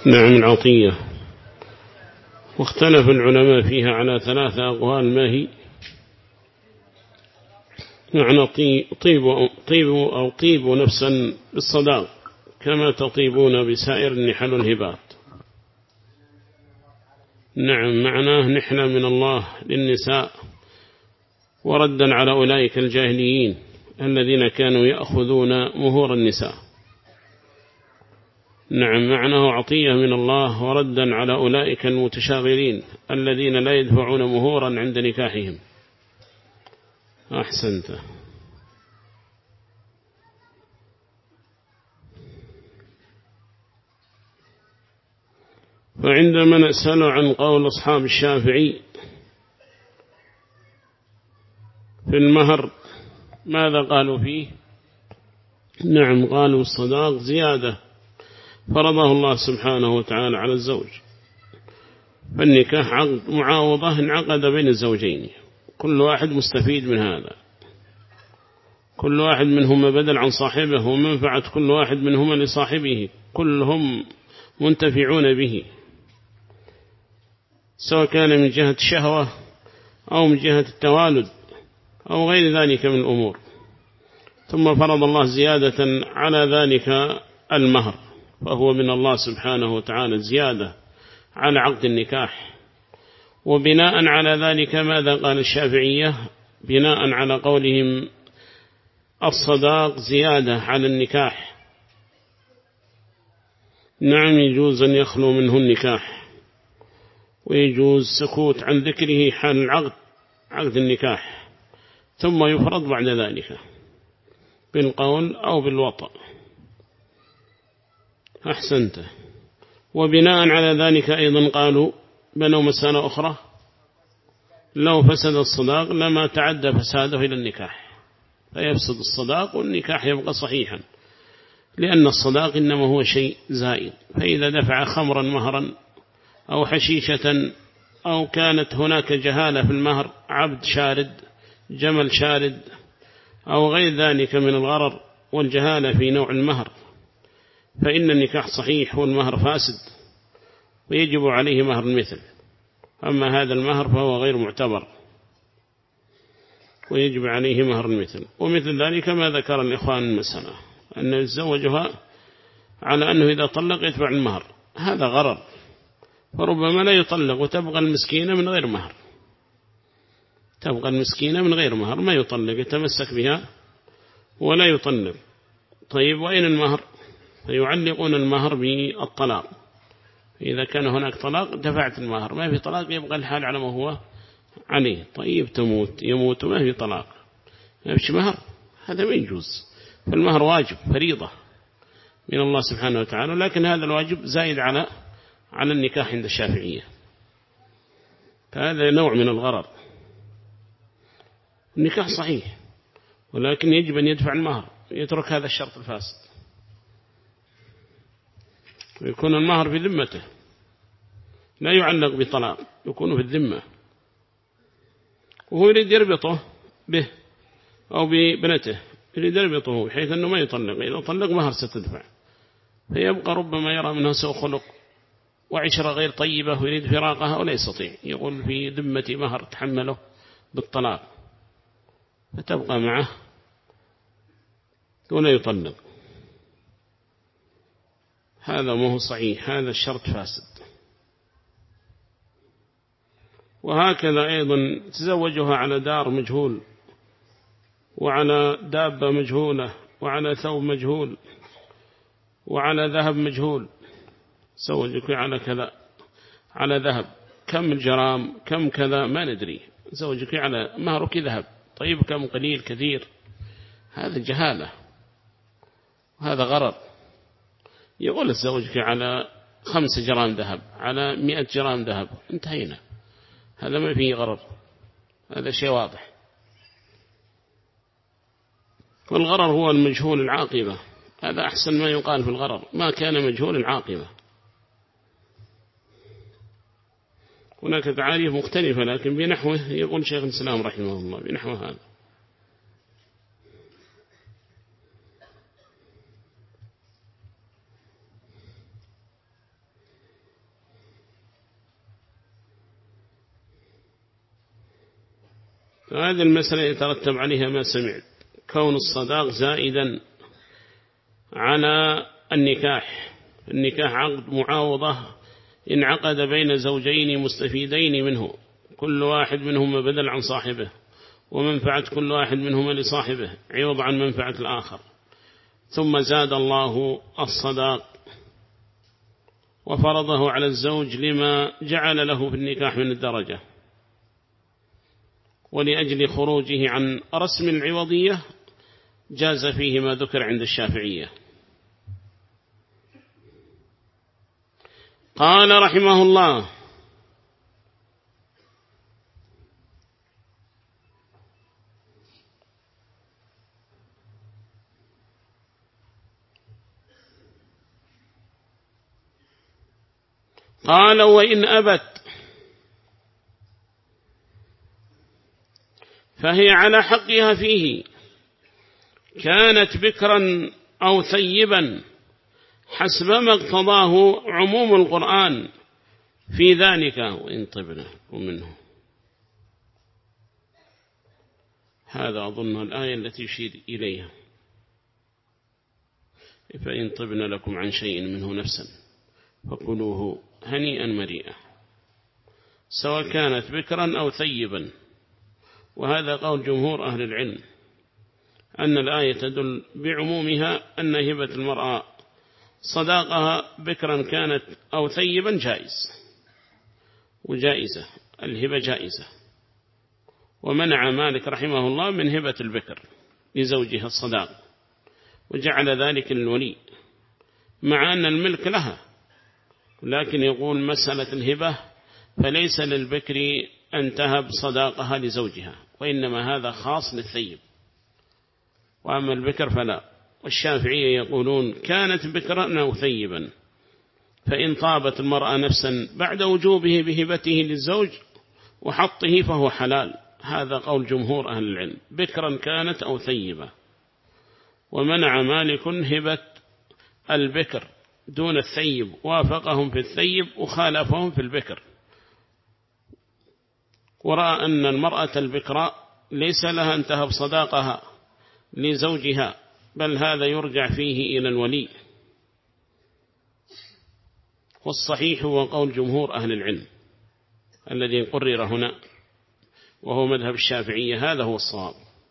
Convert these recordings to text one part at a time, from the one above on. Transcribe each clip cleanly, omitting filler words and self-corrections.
نعم العطية، واختلف العلماء فيها على 3 أقوال. ما هي؟ معنى طيب نفسا بالصداق كما تطيبون بسائر النحل والهبات. نعم معناه نحلة من الله للنساء، وردا على أولئك الجاهليين الذين كانوا يأخذون مهور النساء. نعم معناه عطية من الله، وردا على أولئك المتشاغلين الذين لا يدفعون مهورا عند نكاحهم. أحسنت. فعندما نسأل عن قول أصحاب الشافعي في المهر ماذا قالوا فيه؟ نعم قالوا الصداق زيادة فرضه الله سبحانه وتعالى على الزوج، فالنكاح عقد معاوضة انعقد بين الزوجين، كل واحد مستفيد من هذا، كل واحد منهما بدل عن صاحبه، ومنفعة كل واحد منهما لصاحبه، كلهم منتفعون به، سواء كان من جهة الشهوة أو من جهة التوالد أو غير ذلك من الأمور. ثم فرض الله زيادة على ذلك المهر، فهو من الله سبحانه وتعالى زيادة على عقد النكاح. وبناء على ذلك ماذا قال الشافعية؟ بناء على قولهم الصداق زيادة على النكاح، نعم يجوز أن يخلو منه النكاح، ويجوز سكوت عن ذكره حال العقد، عقد النكاح، ثم يفرض بعد ذلك بالقول أو بالوطأ. أحسنت. وبناء على ذلك أيضا قالوا بنوا مسألة أخرى، لو فسد الصداق لما تعدى فساده إلى النكاح، فيفسد الصداق والنكاح يبقى صحيحا، لأن الصداق إنما هو شيء زائد. فإذا دفع خمرا مهرا أو حشيشة، أو كانت هناك جهالة في المهر، عبد شارد، جمل شارد، أو غير ذلك من الغرر والجهالة في نوع المهر، فإن النكاح صحيح والمهر فاسد، ويجب عليه مهر المثل. أما هذا المهر فهو غير معتبر، ويجب عليه مهر المثل. ومثل ذلك ما ذكر الإخوان المسألة أن يتزوجها على أنه إذا طلق يدفع المهر، هذا غرر، فربما لا يطلق وتبقى المسكينة من غير مهر، تبقى المسكينة من غير مهر، ما يطلق، يتمسك بها ولا يطلق. طيب وأين المهر؟ فيعلقون المهر بالطلاق، إذا كان هناك طلاق دفعت المهر، ما في طلاق يبقى الحال على ما هو عليه. طيب يموت ما في طلاق، ما فيش مهر، هذا ما يجوز. فالمهر واجب فريضة من الله سبحانه وتعالى، لكن هذا الواجب زايد على النكاح عند الشافعية، فهذا نوع من الغرر. النكاح صحيح، ولكن يجب أن يدفع المهر، يترك هذا الشرط الفاسد، ويكون المهر في ذمته، لا يعلق بطلاق، يكون في الذمة، وهو يريد يربطه به أو ببنته، يريد يربطه بحيث أنه ما يطلق، إذا طلق مهر ستدفع، فيبقى ربما يرى منها سوء خلق وعشرة غير طيبة ويريد فراقها ولا يستطيع، يقول في ذمة مهر تحمله بالطلاق، فتبقى معه ولا يطلق. هذا ما هو صحيح، هذا الشرط فاسد. وهكذا أيضا تزوجها على دار مجهول، وعلى دابة مجهولة، وعلى ثوب مجهول، وعلى ذهب مجهول، زوجك على كذا، على ذهب كم الجرام كم كذا ما ندري، زوجك على مهرك ذهب، طيب كم قليل كثير، هذا جهالة وهذا غرر. يقول زوجك على 5 جرام ذهب، على 100 جرام ذهب، انتهينا، هذا ما فيه غرر، هذا شيء واضح. والغرر هو المجهول العاقبة، هذا أحسن ما يقال في الغرر، ما كان مجهول العاقبة. هناك تعاريف مختلفة، لكن بنحوه يقول شيخ الإسلام رحمه الله بنحو هذا. هذه المسألة يترتب عليها ما سمعت، كون الصداق زائدا على النكاح. النكاح عقد معاوضة انعقد بين زوجين مستفيدين منه، كل واحد منهما بدل عن صاحبه، ومنفعة كل واحد منهما لصاحبه عوض عن منفعة الآخر، ثم زاد الله الصداق وفرضه على الزوج لما جعل له في النكاح من الدرجة، ولأجل خروجه عن رسم العوضية جاز فيه ما ذكر عند الشافعية. قال رحمه الله: قال: وإن أبت فهي على حقها فيه، كانت بكرا أو ثيبا، حسب ما اقتضاه عموم القرآن في ذلك، وإن طبنا ومنه. هذا أظن الآية التي يشير إليها، فإن طبنا لكم عن شيء منه نفسا فكلوه هنيئا مريئا، سواء كانت بكرا أو ثيبا. وهذا قول جمهور أهل العلم، أن الآية تدل بعمومها أن هبة المرأة صداقها بكرا كانت أو ثيبا جائز وجائزة، الهبة جائزة. ومنع مالك رحمه الله من هبة البكر لزوجها الصداق، وجعل ذلك للولي، مع أن الملك لها، لكن يقول مسألة الهبة فليس للبكر أن تهب صداقها لزوجها، وإنما هذا خاص للثيب، وأما البكر فلا. والشافعية يقولون كانت بكرا أو ثيبا، فإن طابت المرأة نفسا بعد وجوبه بهبته للزوج وحطه فهو حلال. هذا قول جمهور أهل العلم، بكرا كانت أو ثيبة. ومنع مالك هبة البكر دون الثيب، وافقهم في الثيب وخالفهم في البكر، ورأى أن المرأة البكراء ليس لها أن تهب صداقها لزوجها، بل هذا يرجع فيه إلى الولي. والصحيح هو قول جمهور أهل العلم الذي قرر هنا، وهو مذهب الشافعية، هذا هو الصواب.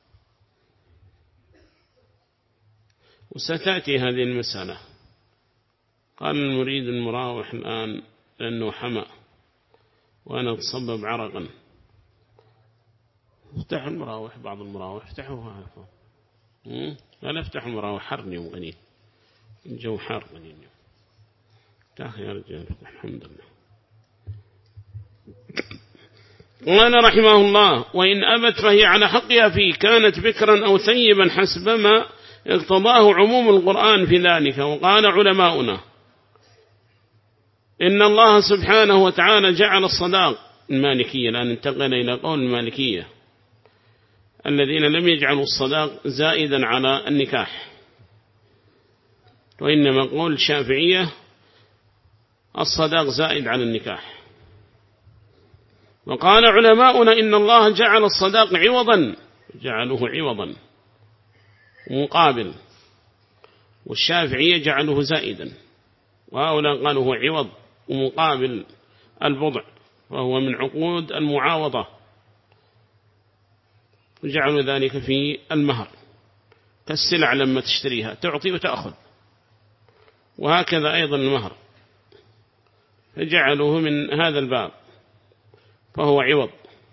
وستأتي هذه المسألة. قال المريد المراوح الآن لأنه حمى وأنا أتصبب عرقا. افتحوا المراوح، بعض المراوح افتحوها. لا افتحوا المراوح، حرني وغنين، الجو حار غنين. افتح يا رجال، افتح. الحمد لله. قال رحمه الله: وإن أبت فهي على حقها فيه، كانت بكرا أو ثيبا، حسب ما اقتضاه عموم القرآن في ذلك. وقال علماؤنا إن الله سبحانه وتعالى جعل الصداق، المالكية الآن انتقل إلى قول المالكية الذين لم يجعلوا الصداق زائدا على النكاح، وإنما قول الشافعية الصداق زائد على النكاح. وقال علماؤنا إن الله جعل الصداق عوضا، جعله عوضا مقابل، والشافعية جعله زائدا، وهؤلاء قالوا هو عوض ومقابل البضع، وهو من عقود المعاوضة، وجعلوا ذلك في المهر كالسلع لما تشتريها تعطي وتأخذ، وهكذا أيضا المهر، فجعلوه من هذا الباب، فهو عوض،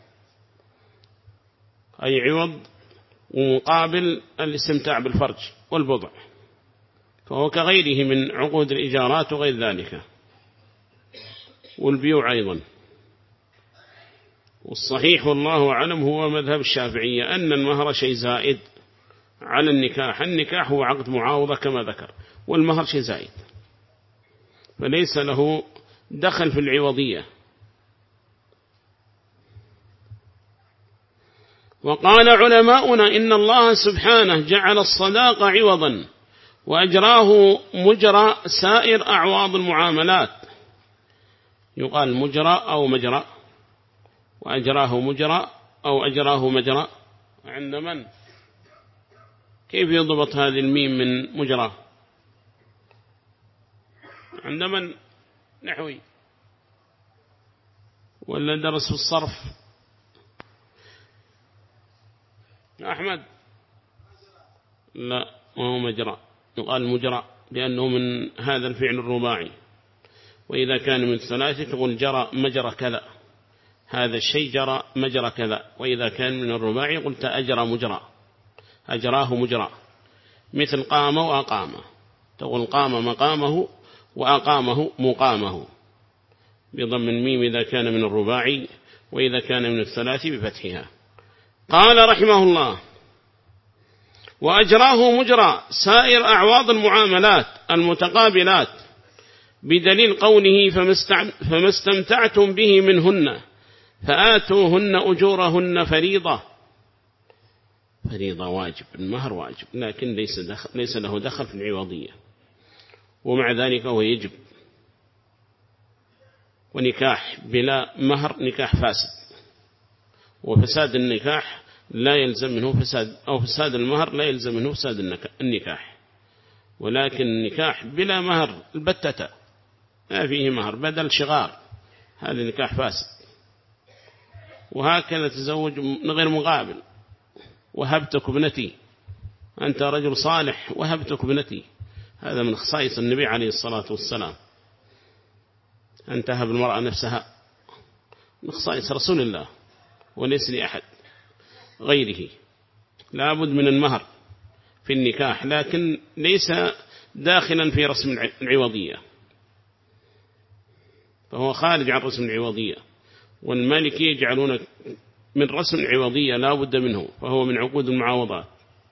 أي عوض ومقابل الاستمتاع بالفرج والبضع، فهو كغيره من عقود الإجارات وغير ذلك والبيوع أيضا. والصحيح والله أعلم هو مذهب الشافعية أن المهر شيء زائد على النكاح. النكاح هو عقد معاوضة كما ذكر، والمهر شيء زائد، فليس له دخل في العوضية. وقال علماؤنا إن الله سبحانه جعل الصداق عوضا وأجراه مجرى سائر أعواض المعاملات، يقال مجرى أو مجرى، وأجراه مجرى أو أجراه مجرى عند من؟ كيف يضبط هذه الميم من مجرى عند من؟ نحوي ولا درس في الصرف؟ أحمد لا، ما هو مجرى، يقال مجرى لأنه من هذا الفعل الرباعي. وإذا كان من الثلاثي تقول جرى مجرى كذا، هذا الشيء جرى مجرى كذا. وإذا كان من الرباعي قلت أجرى مجرى، أجراه مجرى. مثل قام وأقام، تقول قام مقامه وأقامه مقامه بضم الميم إذا كان من الرباعي، وإذا كان من الثلاثي بفتحها. قال رحمه الله: وأجراه مجرى سائر أعواض المعاملات المتقابلات، بدليل قوله: فما استمتعتم به منهن فآتوهن أجورهن فريضة. فريضة واجب، المهر واجب، لكن ليس له دخل في العوضية، ومع ذلك هو يجب. ونكاح بلا مهر نكاح فاسد، وفساد النكاح لا يلزم منه فساد، أو فساد المهر لا يلزم منه فساد النكاح. ولكن النكاح بلا مهر البتة ما فيه مهر بدل شغار، هذا نكاح فاسد. وهكذا تزوج من غير مقابل، وهبتك ابنتي، أنت رجل صالح وهبتك ابنتي، هذا من خصائص النبي عليه الصلاة والسلام، أن تهب المرأة نفسها، من خصائص رسول الله وليس لأحد غيره. لا بد من المهر في النكاح، لكن ليس داخلا في رسم العوضية، فهو خارج عن رسم العوضية. والمالكية يجعلون من رسم العوضية لا بد منه، فهو من عقود المعاوضات،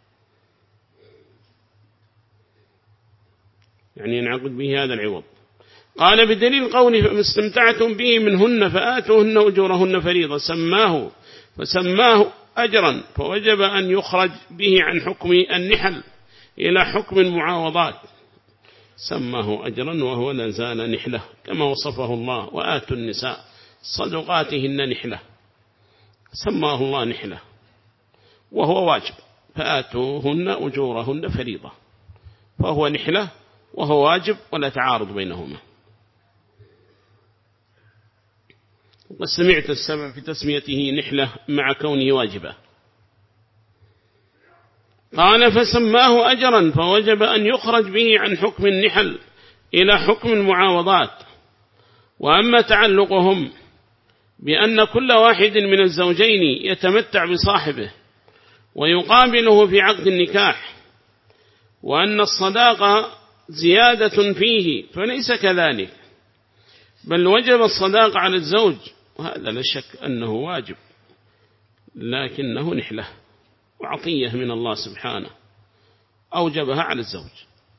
يعني ينعقد به هذا العوض. قال: بدليل قوله: فما استمتعتم به منهن فآتوهن أجورهن فريضة، فسماه أجرا، فوجب أن يخرج به عن حكم النحل إلى حكم المعاوضات. سماه أجرا وهو لا زال نحلة، كما وصفه الله: وآتوا النساء صدقاتهن نحلة، سماه الله نحلة وهو واجب. فآتوهن أجورهن فريضة، فهو نحلة وهو واجب، ولا تعارض بينهما. وسمعت السبب في تسميته نحلة مع كونه واجبة. قال: فسماه أجرا، فوجب أن يخرج به عن حكم النحل إلى حكم المعاوضات. وأما تعلقهم بأن كل واحد من الزوجين يتمتع بصاحبه ويقابله في عقد النكاح، وأن الصداقة زيادة فيه، فليس كذلك، بل وجب الصداقة على الزوج، وهذا لا شك أنه واجب، لكنه نحلة وعطية من الله سبحانه أوجبها على الزوج،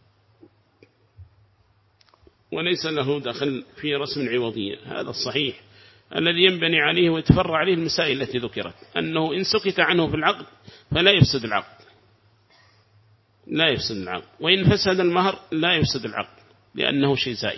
وليس له دخل في رسم العوضية. هذا الصحيح الذي ينبني عليه ويتفرع عليه المسائل التي ذكرت، أنه إن سكت عنه في العقد فلا يفسد العقد، لا يفسد العقد، وإن فسد المهر لا يفسد العقد، لأنه شيء زائد.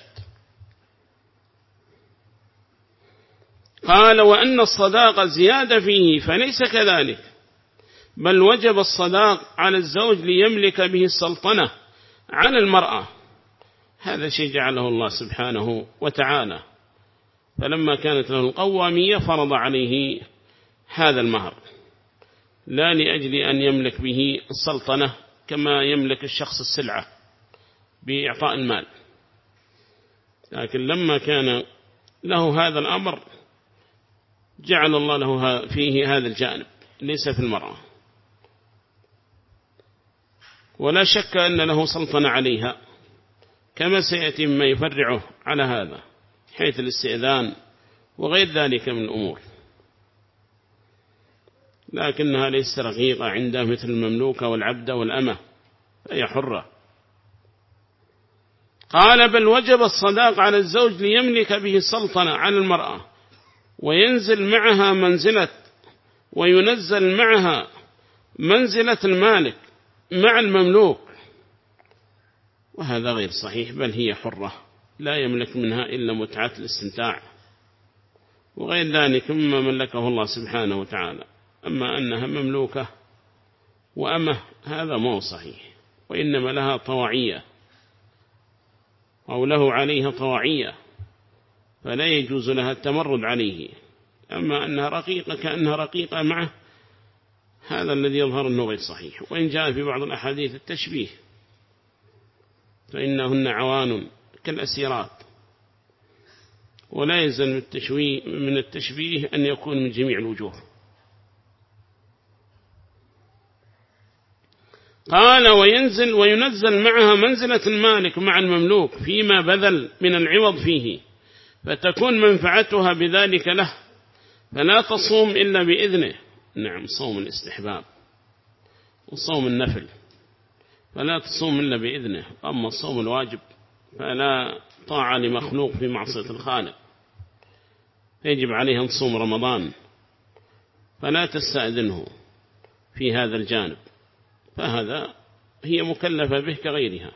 قال: وأن الصداقة زيادة فيه، فليس كذلك، بل وجب الصداق على الزوج ليملك به السلطنة على المرأة. هذا شيء جعله الله سبحانه وتعالى، فلما كانت له القوامية فرض عليه هذا المهر، لا لأجل أن يملك به السلطنة كما يملك الشخص السلعة بإعطاء المال، لكن لما كان له هذا الأمر جعل الله له فيه هذا الجانب، ليس في المرأة. ولا شك أن له سلطنة عليها، كما سيأتي ما يفرعه على هذا، حيث الاستئذان وغير ذلك من الأمور، لكنها ليست رقيقة عنده مثل المملوكة والعبد والأمة، فهي حرة. قال: بل وجب الصداق على الزوج ليملك به السلطنة على المرأة، وينزل معها وينزل معها منزلة المالك مع المملوك، وهذا غير صحيح، بل هي حرة لا يملك منها إلا متعة الاستمتاع، وغير ذلك مما ملكه الله سبحانه وتعالى. أما أنها مملوكة وأمه هذا مو صحيح، وإنما لها طواعية أو له عليها طواعية، فلا يجوز لها التمرد عليه. أما أنها رقيقة كأنها رقيقة معه، هذا الذي يظهر أنه غير صحيح. وإن جاء في بعض الأحاديث التشبيه، فإنهن عوان كالأسيرات، ولا يلزم من التشبيه أن يكون من جميع الوجوه. قال وينزل معها منزلة المالك مع المملوك فيما بذل من العوض فيه، فتكون منفعتها بذلك له، فلا تصوم إلا بإذنه. نعم، صوم الاستحباب وصوم النفل فلا تصوم إلا بإذنه. أما الصوم الواجب فلا طاعة لمخلوق في معصية الخالق، يجب عليه أن تصوم رمضان، فلا تستأذنه في هذا الجانب، فهذا هي مكلفة به كغيرها.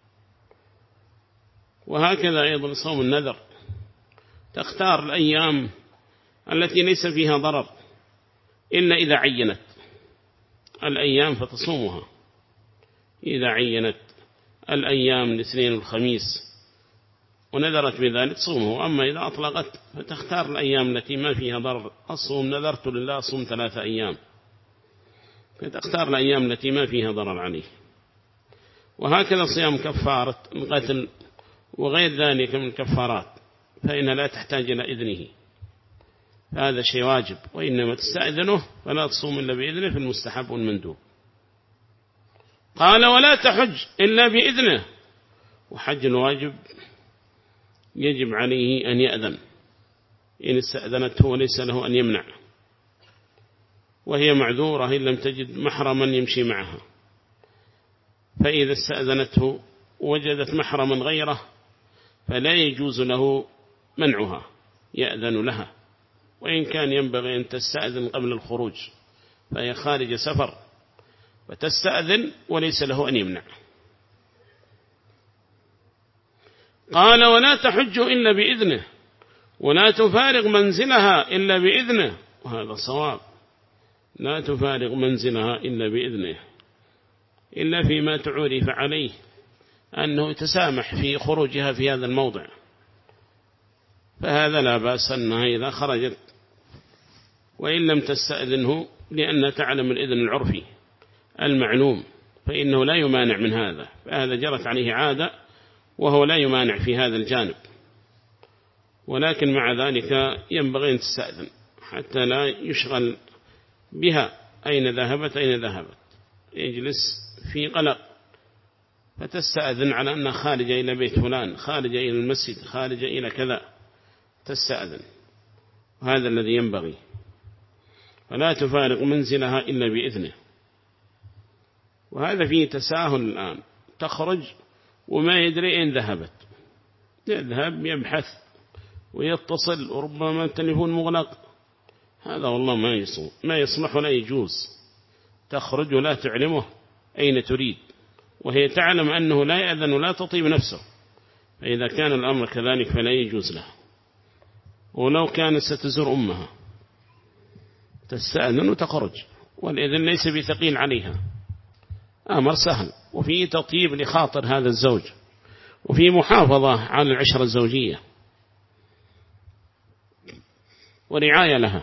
وهكذا أيضا صوم النذر، تختار الأيام التي ليس فيها ضرر إلا إذا عينت الأيام فتصومها. إذا عينت الأيام الاثنين والخميس ونذرت بذلك صومه. أما إذا أطلقت فتختار الأيام التي ما فيها ضرر. الصوم نذرت لله أصوم 3 أيام، فتختار الأيام التي ما فيها ضرر عليه. وهكذا صيام كفارة القتل وغير ذلك من الكفارات، فإنها لا تحتاج إلى إذنه، هذا شيء واجب، وإنما تستأذنه فلا تصوم إلا بإذنه في المستحب والمندوب. قال ولا تحج إلا بإذنه، وحج الواجب يجب عليه أن يأذن، إن استأذنته وليس له أن يمنع، وهي معذورة إن لم تجد محرما يمشي معها. فإذا استأذنته وجدت محرما غيره فلا يجوز له منعها، يأذن لها، وإن كان ينبغي أن تستأذن قبل الخروج، فهي خارج سفر وتستأذن وليس له أن يمنع. قال ولا تحج إلا بإذنه ولا تفارق منزلها إلا بإذنه، وهذا صواب، لا تفارق منزلها إلا بإذنه، إلا فيما تعرف عليه أنه يتسامح في خروجها في هذا الموضع، فهذا لا بأس أنها إذا خرجت وإن لم تستأذنه، لأن تعلم الإذن العرفي المعلوم، فإنه لا يمانع من هذا، فهذا جرت عليه عادة وهو لا يمانع في هذا الجانب. ولكن مع ذلك ينبغي أن تستأذن حتى لا يشغل بها أين ذهبت أين ذهبت، يجلس في قلق، فتستأذن على أنها خارجة إلى بيت فلان، خارجة إلى المسجد، خارجة إلى كذا، تستأذن، وهذا الذي ينبغي. فلا تفارق منزلها إلا بإذنه. وهذا فيه تساهل الآن، تخرج وما يدري أين ذهبت، يذهب يبحث ويتصل وربما التليفون مغلق، هذا والله ما يصلح ولا يجوز. تخرج ولا تعلمه أين تريد، وهي تعلم أنه لا يأذن ولا تطيب نفسه، فإذا كان الأمر كذلك فلا يجوز له. ولو كانت ستزور أمها تستأذن وتخرج، والإذن ليس بثقيل عليها، أمر سهل، وفيه تطيب لخاطر هذا الزوج، وفيه محافظة على العشرة الزوجية ورعاية لها.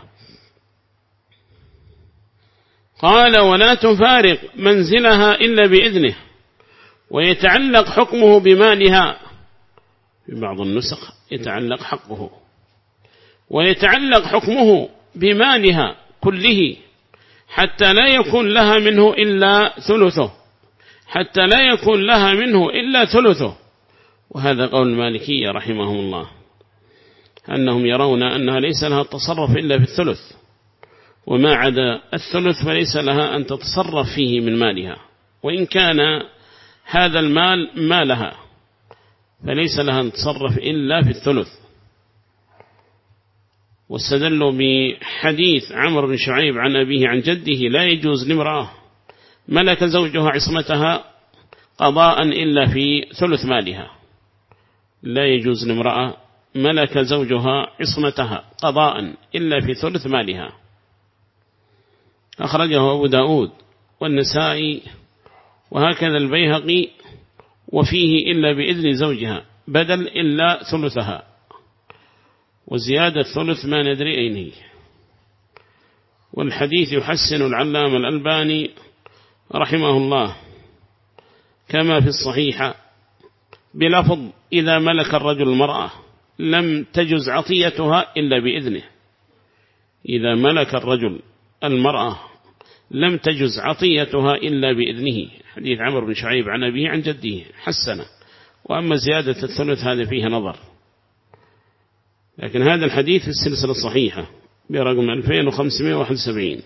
قال ولا تفارق منزلها إلا بإذنه ويتعلق حكمه بمالها، في بعض النسخ يتعلق حقه، ويتعلق حكمه بمالها كله حتى لا يكون لها منه إلا ثلثه، حتى لا يكون لها منه إلا ثلثه. وهذا قول المالكية رحمهم الله، أنهم يرون أنها ليس لها التصرف إلا في الثلث، وما عدا الثلث فليس لها أن تتصرف فيه من مالها، وإن كان هذا المال مالها فليس لها أن تتصرف إلا في الثلث. واستدلوا بحديث عمرو بن شعيب عن أبيه عن جده: لا يجوز لامرأة ملك زوجها عصمتها قضاء إلا في ثلث مالها، لا يجوز لامرأة ملك زوجها عصمتها قضاء إلا في ثلث مالها. أخرجه أبو داود والنسائي وهكذا البيهقي، وفيه إلا بإذن زوجها بدل إلا ثلثها، وزيادة ثلث ما ندري أين هي. والحديث يحسن العلامة الألباني رحمه الله كما في الصحيحة بلفظ إذا ملك الرجل المرأة لم تجز عطيتها إلا بإذنه. إذا ملك الرجل المرأة لم تجز عطيتها إلا بإذنه، حديث عمرو بن شعيب عن أبيه عن جده حسنه. وأما زيادة الثلث هذا فيه نظر، لكن هذا الحديث في السلسلة الصحيحة برقم 2571.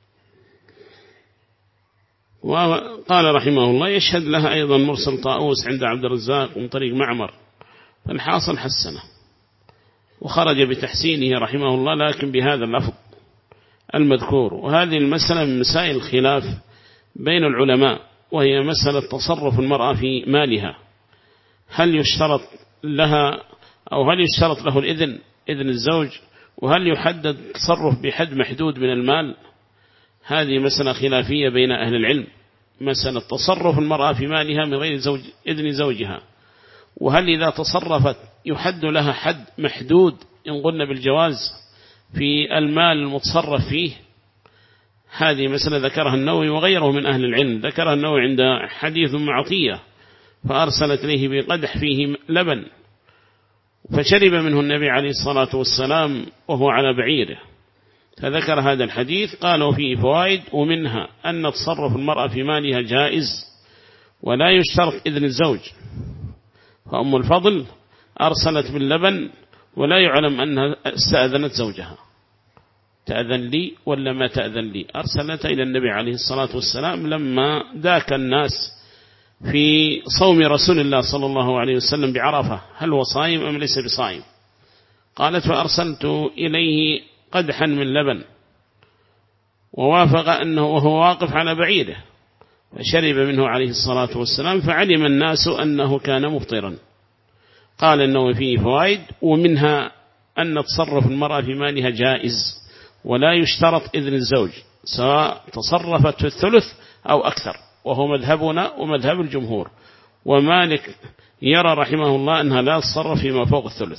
وقال رحمه الله يشهد لها أيضا مرسل طاووس عند عبد الرزاق من طريق معمر، فالحاصل حسنه وخرج بتحسينه رحمه الله، لكن بهذا اللفظ المذكور. وهذه المسألة من مسائل الخلاف بين العلماء، وهي مسألة تصرف المرأة في مالها، هل يشترط لها أو هل يشترط له إذن الزوج، وهل يحدد التصرف بحد محدود من المال؟ هذه مسألة خلافية بين أهل العلم، مسألة تصرف المرأة في مالها من غير إذن زوجها، وهل إذا تصرفت يحد لها حد محدود إن قلنا بالجواز في المال المتصرف فيه؟ هذه مسألة ذكرها النووي وغيره من أهل العلم. ذكرها النووي عند حديث معطية فأرسلت إليه بقدح فيه لبن فشرب منه النبي عليه الصلاة والسلام وهو على بعيره، فذكر هذا الحديث قال وفيه فوائد، ومنها أن تصرف المرأة في مالها جائز ولا يشترط إذن الزوج. فأم الفضل أرسلت باللبن ولا يعلم أنها استأذنت زوجها، تأذن لي ولا ما تأذن لي، أرسلت إلى النبي عليه الصلاة والسلام لما داك الناس في صوم رسول الله صلى الله عليه وسلم بعرفة، هل هو صائم أم ليس بصائم؟ قالت فأرسلت إليه قدحا من لبن، ووافق أنه وهو واقف على بعيده فشرب منه عليه الصلاة والسلام، فعلم الناس أنه كان مفطرا. قال أنه فيه فوائد، ومنها أن تصرف المرأة في مالها جائز ولا يشترط إذن الزوج، سواء تصرفت في الثلث أو أكثر، وهو مذهبنا ومذهب الجمهور. ومالك يرى رحمه الله أنها لا تصرف فيما فوق الثلث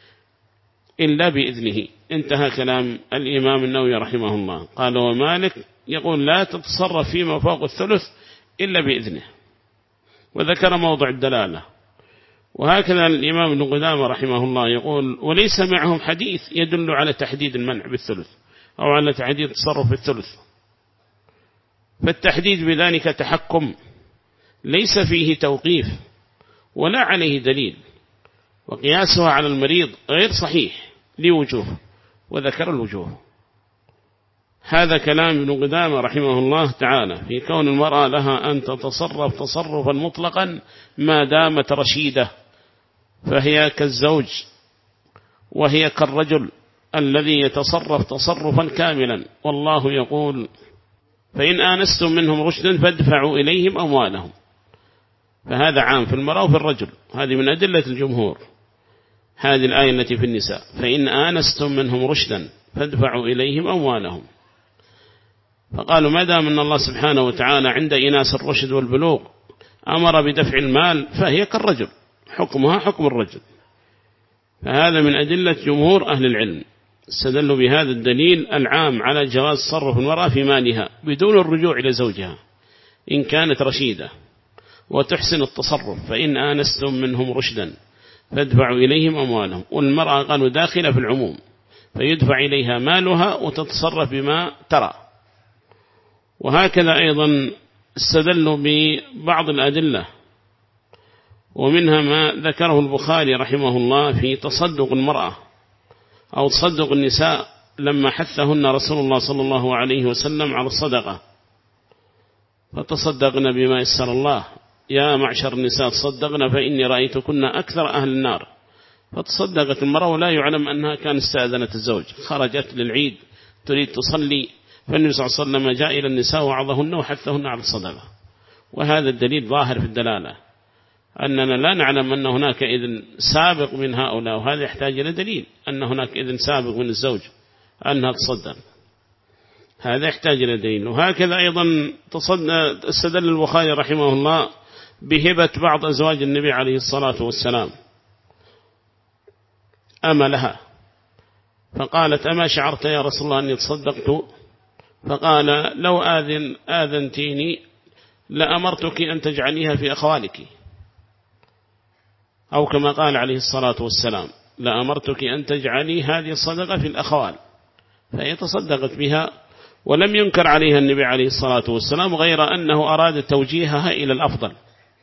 إلا بإذنه. انتهى كلام الإمام النووي رحمه الله. قال ومالك يقول لا تتصرف فيما فوق الثلث إلا بإذنه، وذكر موضع الدلالة. وهكذا الإمام ابن قدامة رحمه الله يقول وليس معهم حديث يدل على تحديد المنع بالثلث أو على تحديد التصرف بالثلث، فالتحديد بذلك تحكم ليس فيه توقيف ولا عليه دليل، وقياسها على المريض غير صحيح لوجوه، وذكر الوجوه. هذا كلام ابن قدامة رحمه الله تعالى في كون المرأة لها أن تتصرف تصرفا مطلقا ما دامت رشيدة، فهي كالزوج وهي كالرجل الذي يتصرف تصرفا كاملا. والله يقول فإن آنستم منهم رشدا فادفعوا إليهم أموالهم، فهذا عام في المرأة وفي الرجل، هذه من أدلة الجمهور. هذه الآية التي في النساء فإن آنستم منهم رشدا فادفعوا إليهم أموالهم، فقالوا ما دام أن الله سبحانه وتعالى عند إناس الرشد والبلوغ أمر بدفع المال فهي كالرجل، حكمها حكم الرجل. فهذا من أدلة جمهور أهل العلم، استدلوا بهذا الدليل العام على جواز تصرف المرأة في مالها بدون الرجوع إلى زوجها إن كانت رشيدة وتحسن التصرف. فإن آنستم منهم رشدا فادفعوا إليهم أموالهم، والمرأة قالوا داخلة في العموم، فيدفع إليها مالها وتتصرف بما ترى. وهكذا أيضا استدلوا ببعض الأدلة، ومنها ما ذكره البخاري رحمه الله في تصدق المرأة أو تصدق النساء لما حثهن رسول الله صلى الله عليه وسلم على الصدقة، فتصدقنا بما يسر الله، يا معشر النساء تصدقنا فإني رأيتكن أكثر أهل النار. فتصدقت المرأة ولا يعلم أنها كان استأذنت الزوج، خرجت للعيد تريد تصلي، فالنبي صلى الله عليه وسلم جاء إلى النساء وعظهن وحثهن على الصدقة. وهذا الدليل ظاهر في الدلالة، أننا لا نعلم أن هناك إذن سابق من هؤلاء، وهذا يحتاج إلى دليل أن هناك إذن سابق من الزوج أنها تصدق. هذا يحتاج إلى دليل. وهكذا أيضا استدل البخاري رحمه الله بهبة بعض أزواج النبي عليه الصلاة والسلام أما لها، فقالت أما شعرت يا رسول الله أني تصدقت؟ فقال لو آذنتيني لأمرتك أن تجعليها في أخوالك، أو كما قال عليه الصلاة والسلام لأمرتك أن تجعلي هذه الصدقة في الأخوال، فهي تصدقت بها ولم ينكر عليها النبي عليه الصلاة والسلام، غير أنه أراد توجيهها إلى الأفضل،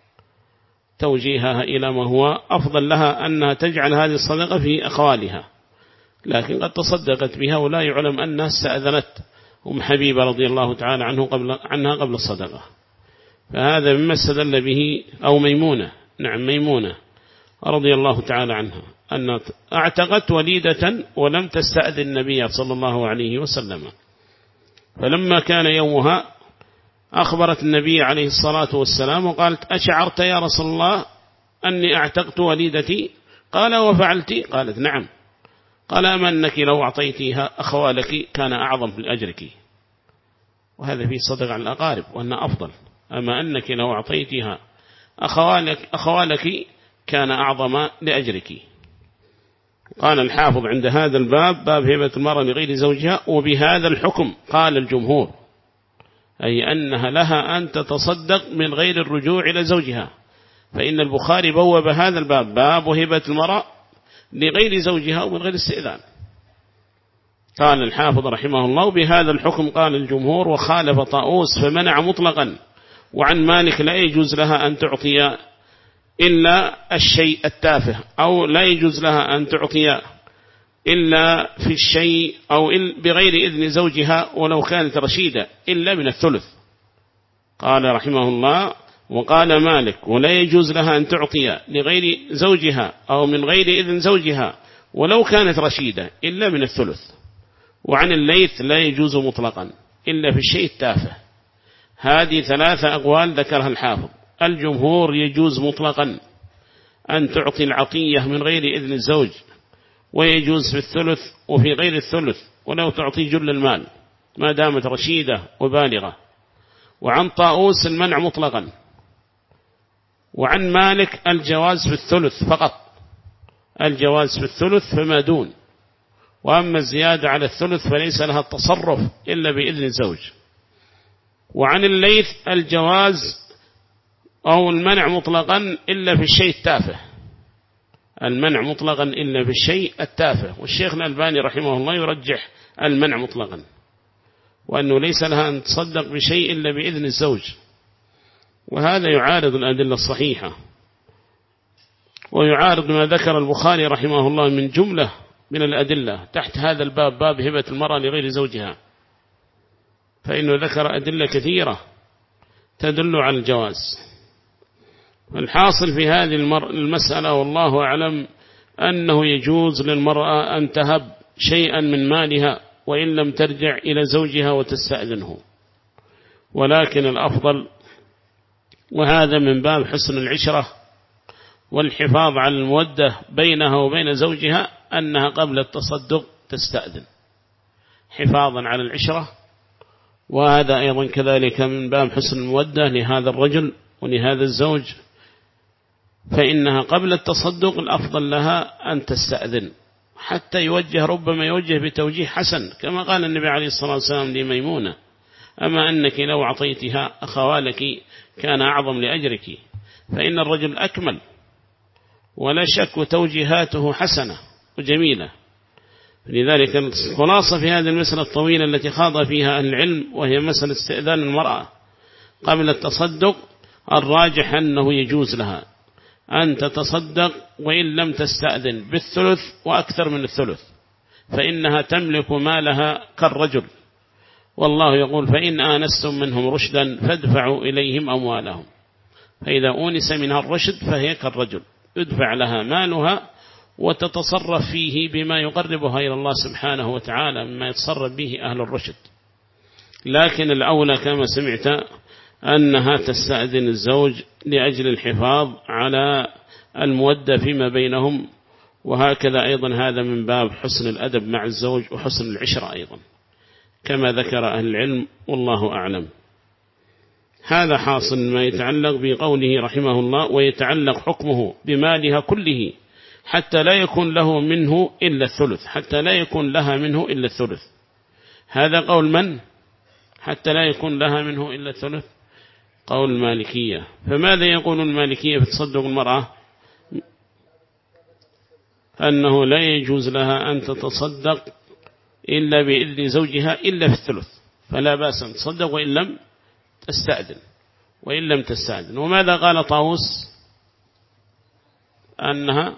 توجيهها إلى ما هو أفضل لها أنها تجعل هذه الصدقة في أخوالها، لكن قد تصدقت بها ولا يعلم أنها استأذنت أم حبيبة رضي الله تعالى عنها قبل الصدقة. فهذا مما استدل به أو ميمونة، نعم ميمونة رضي الله تعالى عنها، أن اعتقت وليدة ولم تستأذن النبي صلى الله عليه وسلم، فلما كان يومها أخبرت النبي عليه الصلاة والسلام وقالت أشعرت يا رسول الله أني اعتقت وليدتي؟ قال وفعلت؟ قالت نعم. قال أما أنك لو أعطيتها أخوالك كان أعظم في أجرك، وهذا في صدق على الأقارب وأنه أفضل، أما أنك لو أعطيتها أخوالك كان أعظم لأجرك. قال الحافظ عند هذا الباب باب هبة المرأة لغير زوجها، وبهذا الحكم قال الجمهور، أي أنها لها أن تتصدق من غير الرجوع إلى زوجها، فإن البخاري بوب هذا الباب باب هبة المرأة لغير زوجها ومن غير استئذان. قال الحافظ رحمه الله بهذا الحكم قال الجمهور، وخالف طاووس فمنع مطلقا، وعن مالك لا يجوز لها أن تعطي إلا الشيء التافه، أو لا يجوز لها أن تعطي إلا في الشيء أو بغير إذن زوجها ولو كانت رشيدة إلا من الثلث. قال رحمه الله وقال مالك ولا يجوز لها أن تعطي لغير زوجها أو من غير إذن زوجها ولو كانت رشيدة إلا من الثلث. وعن الليث لا يجوز مطلقا إلا في الشيء التافه. هذه ثلاثة أقوال ذكرها الحافظ. الجمهور يجوز مطلقا أن تعطي العطية من غير إذن الزوج، ويجوز في الثلث وفي غير الثلث ولو تعطي جل المال ما دامت رشيدة وبالغة. وعن طاووس المنع مطلقا. وعن مالك الجواز في الثلث فقط، الجواز في الثلث فما دون، وأما الزيادة على الثلث فليس لها التصرف إلا بإذن الزوج. وعن الليث الجواز أو المنع مطلقا إلا في الشيء التافه، المنع مطلقا إلا في الشيء التافه. والشيخ الألباني رحمه الله يرجح المنع مطلقا، وأنه ليس لها أن تصدق بشيء إلا بإذن الزوج، وهذا يعارض الأدلة الصحيحة، ويعارض ما ذكر البخاري رحمه الله من جملة من الأدلة تحت هذا الباب، باب هبة المرأة لغير زوجها، فإنه ذكر أدلة كثيرة تدل على الجواز. الحاصل في هذه المسألة والله أعلم أنه يجوز للمرأة أن تهب شيئا من مالها وإن لم ترجع إلى زوجها وتستأذنه، ولكن الأفضل، وهذا من باب حسن العشرة والحفاظ على المودة بينها وبين زوجها، أنها قبل التصدق تستأذن حفاظا على العشرة. وهذا أيضا كذلك من باب حسن المودة لهذا الرجل ولهذا الزوج، فإنها قبل التصدق الأفضل لها أن تستأذن حتى يوجه، ربما يوجه بتوجيه حسن كما قال النبي عليه الصلاة والسلام لميمونة أما أنك لو أعطيتها أخوالك كان أعظم لأجرك، فإن الرجل أكمل ولا شك وتوجيهاته حسنة وجميلة. لذلك الخلاصة في هذه المسألة الطويلة التي خاض فيها أهل العلم، وهي مسألة استئذان المرأة قبل التصدق، الراجح أنه يجوز لها أن تتصدق وإن لم تستأذن بالثلث وأكثر من الثلث، فإنها تملك مالها كالرجل، والله يقول فإن آنستم منهم رشدا فادفعوا إليهم أموالهم، فإذا أونس منها الرشد فهي كالرجل يدفع لها مالها وتتصرف فيه بما يقربها إلى الله سبحانه وتعالى مما يتصرف به أهل الرشد. لكن الأولى كما سمعت أنها تستأذن الزوج لأجل الحفاظ على المودة فيما بينهم، وهكذا أيضا هذا من باب حسن الأدب مع الزوج وحسن العشرة أيضا. كما ذكر أهل العلم والله أعلم. هذا حاصل ما يتعلق بقوله رحمه الله ويتعلق حكمه بمالها كله حتى لا يكون له منه إلا الثلث، حتى لا يكون لها منه إلا الثلث. هذا قول من؟ حتى لا يكون لها منه إلا الثلث، قول المالكية. فماذا يقول المالكية في تصدق المرأة؟ أنه لا يجوز لها أن تتصدق إلا بإذن زوجها إلا في الثلث، فلا بأس أن تصدق وإن لم تستأذن، وإن لم تستأذن. وماذا قال طاووس؟ أنها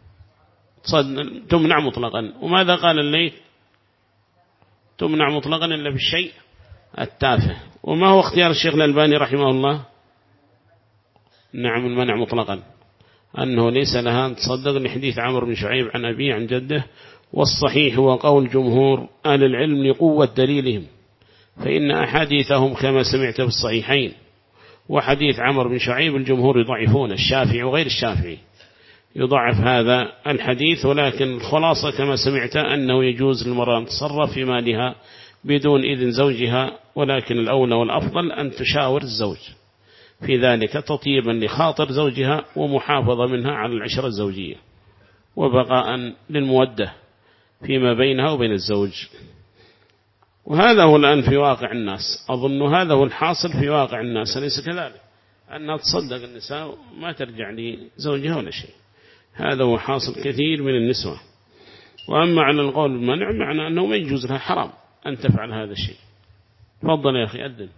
تمنع مطلقا. وماذا قال الليث؟ تمنع مطلقا إلا بالشيء التافه. وما هو اختيار الشيخ الألباني رحمه الله؟ نعم، المنع مطلقا، أنه ليس لها أن تصدق لحديث عمرو بن شعيب عن أبيه عن جده. والصحيح هو قول جمهور أهل العلم لقوة دليلهم، فإن أحاديثهم كما سمعت في الصحيحين. وحديث عمرو بن شعيب الجمهور يضعفون، الشافعي وغير الشافعي يضعف هذا الحديث، ولكن الخلاصة كما سمعت أنه يجوز للمرأة أن تصرف في مالها بدون إذن زوجها، ولكن الأولى والأفضل أن تشاور الزوج في ذلك تطيبا لخاطر زوجها ومحافظة منها على العشرة الزوجية وبقاء للمودة فيما بينها وبين الزوج. وهذا هو الآن في واقع الناس، أظن هذا هو الحاصل في واقع الناس، أليس كذلك؟ أنها تصدق النساء ما ترجع لزوجها ولا شيء. هذا هو حاصل كثير من النسوة. وأما على القول بالمنع معنى أنه ما يجوز لها، حرام أن تفعل هذا الشيء. تفضل يا أخي أذن.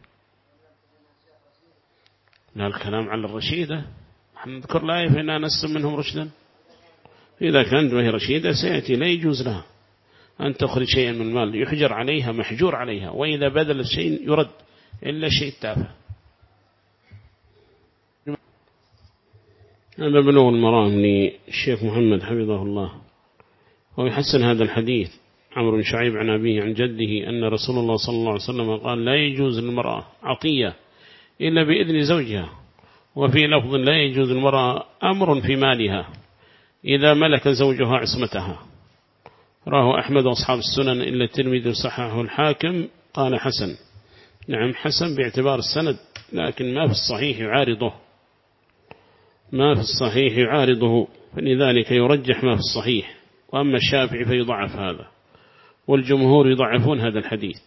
لا، الكلام على الرشيدة، نحن نذكر الآية فإنها نسم منهم رشدا. إذا كانت وهي رشيدة سيأتي لا يجوز لها أن تخرج شيئا من المال، يحجر عليها محجور عليها، وإذا بدل الشيء يرد إلا شيء تافه. هذا بلوغ المرام للشيخ محمد حفظه الله، ويحسن هذا الحديث عمرو بن شعيب عن أبيه عن جده أن رسول الله صلى الله عليه وسلم قال لا يجوز للمرأة عطية إلا بإذن زوجها. وفي لفظ لا يجوز المرأة أمر في مالها إذا ملك زوجها عصمتها. راه أحمد وأصحاب السنن إلا الترمذي صححه الحاكم قال حسن. نعم حسن باعتبار السند، لكن ما في الصحيح يعارضه، ما في الصحيح يعارضه، فلذلك يرجح ما في الصحيح. وأما الشافعي فيضعف هذا، والجمهور يضعفون هذا الحديث.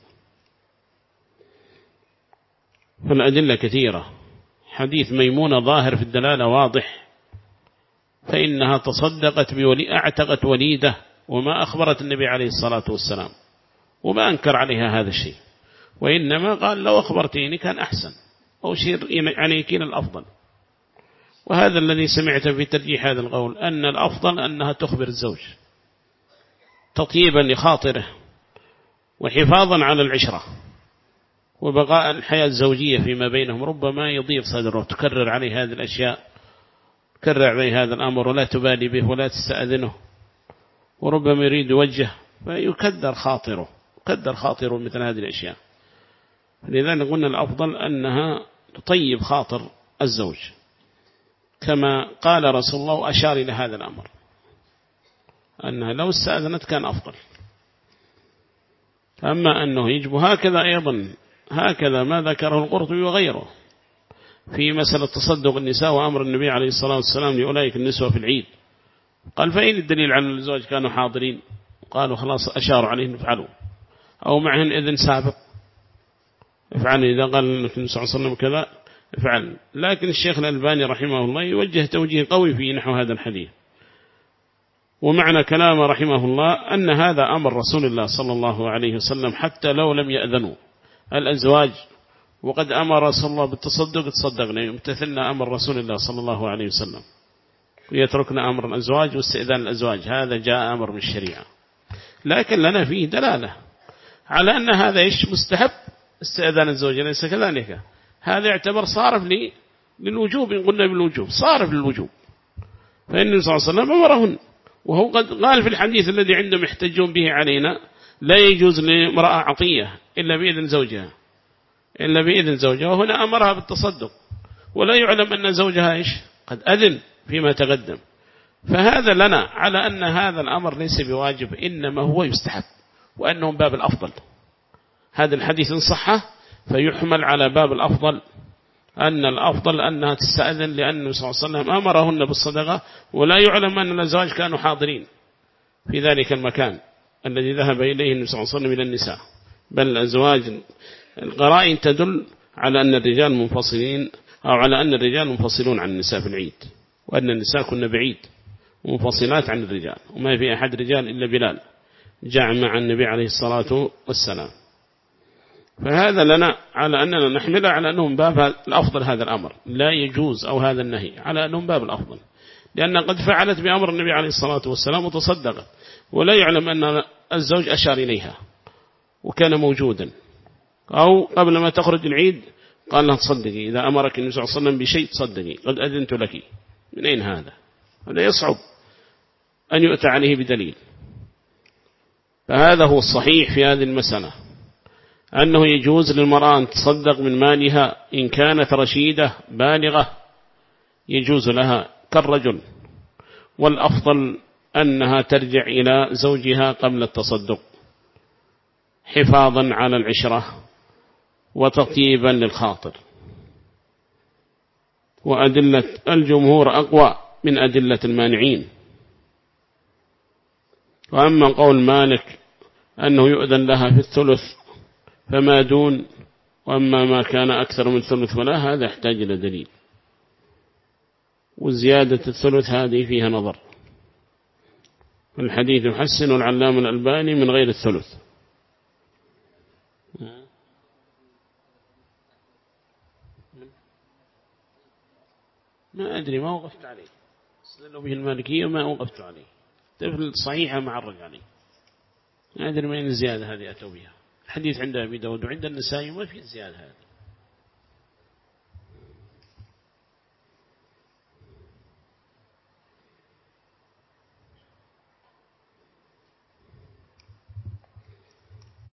فالأدلة كثيرة. حديث ميمونة ظاهر في الدلالة واضح، فإنها تصدقت أعتقت وليدة، وما أخبرت النبي عليه الصلاة والسلام، وما أنكر عليها هذا الشيء، وإنما قال لو أخبرتيني كان أحسن، أو شير عليك الأفضل. وهذا الذي سمعت في ترجيح هذا القول، أن الأفضل أنها تخبر الزوج تطيبا لخاطره وحفاظا على العشرة وبقاء الحياة الزوجية فيما بينهم. ربما يضيق صدره وتكرر عليه هذه الأشياء، تكرر عليه هذا الأمر ولا تبالي به ولا تستأذنه، وربما يريد وجه فيكدر خاطره، يكدر خاطره مثل هذه الأشياء. لذلك قلنا الأفضل أنها تطيب خاطر الزوج كما قال رسول الله، وأشار إلى هذا الأمر أنها لو استأذنت كان أفضل. أما أنه يجب هكذا أيضا، هكذا ما ذكره القرطبي وغيره في مسألة تصدق النساء وأمر النبي عليه الصلاة والسلام لأولئك النسوة في العيد. قال فإن الدليل على الزواج كانوا حاضرين، قالوا خلاص أشاروا عليهم افعلوا، أو معهن إذن سابق افعل، إذا قال النبي صلى الله عليه وسلم كذا افعل. لكن الشيخ الألباني رحمه الله يوجه توجيه قوي في نحو هذا الحديث. ومعنى كلامه رحمه الله أن هذا أمر رسول الله صلى الله عليه وسلم حتى لو لم يأذنوا الأزواج، وقد أمر رسول الله بالتصدق تصدقنا، يمتثلنا أمر رسول الله صلى الله عليه وسلم، ويتركنا أمر الأزواج واستئذان الأزواج. هذا جاء أمر من الشريعة، لكن لنا فيه دلالة على أن هذا مستحب استئذان الزوج، ليس كذلك. هذا يعتبر صارف للوجوب، إن قلنا بالوجوب صارف للوجوب، فإن النبي صلى الله عليه وسلم أمرهن. وهو قد قال في الحديث الذي عندهم يحتجون به علينا لا يجوز لامرأة عطية إلا بإذن زوجها، إلا بإذن زوجها، وهنا أمرها بالتصدق، ولا يعلم أن زوجها قد أذن فيما تقدم. فهذا لنا على أن هذا الأمر ليس بواجب، إنما هو يستحب، وأنه باب الأفضل. هذا الحديث إن صح فيحمل على باب الأفضل، أن الأفضل أنها تستأذن، لأن النبي صلى الله عليه وسلم أمرهن بالصدقة، ولا يعلم أن الأزواج كانوا حاضرين في ذلك المكان الذي ذهب إليه النبي صلى الله عليه وسلم إلى النساء، بل الأزواج القرائن تدل على أن الرجال منفصلين، أو على أن الرجال منفصلون عن النساء في العيد، وأن النساء كنا بعيد منفصلات عن الرجال، وما في أحد رجال إلا بلال جاء مع النبي عليه الصلاة والسلام. فهذا لنا على أننا نحمله على أنهم باب الأفضل، هذا الأمر لا يجوز، أو هذا النهي على أنهم باب الأفضل، لأن قد فعلت بأمر النبي عليه الصلاة والسلام وتصدقت، ولا يعلم أن الزوج أشار إليها وكان موجودا، أو قبل ما تخرج العيد قال لها تصدقي، إذا أمرك النبي صلى الله عليه وسلم بشيء تصدقي، قد أذنت لك. من أين هذا؟ هذا يصعب أن يؤتى عليه بدليل. فهذا هو الصحيح في هذه المسألة، أنه يجوز للمرأة أن تصدق من مالها إن كانت رشيدة بالغة، يجوز لها كالرجل، والأفضل أنها ترجع إلى زوجها قبل التصدق حفاظا على العشرة وتطيبا للخاطر. وأدلة الجمهور أقوى من أدلة المانعين. وأما قول مالك أنه يؤذن لها في الثلث فما دون، وأما ما كان أكثر من ثلث فلا، هذا يحتاج إلى دليل، وزيادة الثلث هذه فيها نظر. الحديث يحسن العلام الألباني من غير الثلث. ما أدري، ما وقفت عليه، استدلوا به المالكية ما وقفت عليه، تفل صحيحة مع الرجعلي، ما أدري من الزيادة هذه أتوا بها. الحديث عند أبي داود وعند النسائي ما في الزيادة هذه.